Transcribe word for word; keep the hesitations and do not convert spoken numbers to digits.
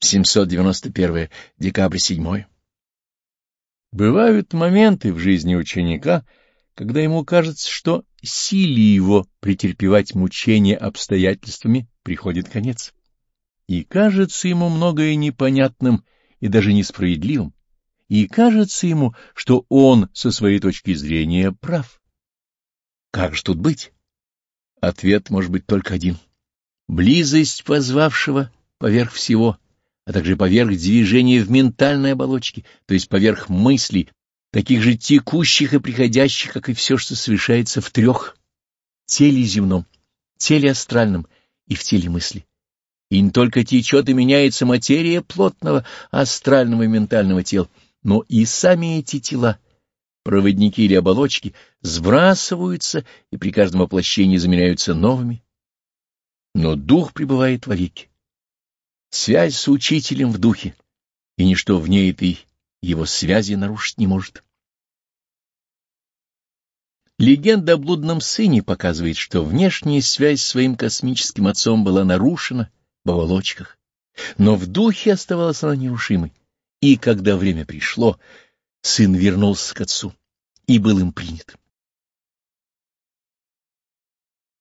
семьсот девяносто первое. Декабрь седьмой. Бывают моменты в жизни ученика, когда ему кажется, что силе его претерпевать мучения обстоятельствами приходит конец. И кажется ему многое непонятным и даже несправедливым, и кажется ему, что он со своей точки зрения прав. Как же тут быть? Ответ может быть только один. Близость позвавшего поверх всего, а также поверх движения в ментальной оболочке, то есть поверх мыслей, таких же текущих и приходящих, как и все, что совершается в трех — теле земном, теле астральном и в теле мысли. И не только течет и меняется материя плотного, астрального и ментального тела, но и сами эти тела, проводники или оболочки, сбрасываются и при каждом воплощении заменяются новыми. Но дух пребывает вовеки. Связь с учителем в духе, и ничто вне этой его связи нарушить не может. Легенда о блудном сыне показывает, что внешняя связь с своим космическим отцом была нарушена в оболочках, но в духе оставалась она нерушимой. И когда время пришло, сын вернулся к отцу и был им принят.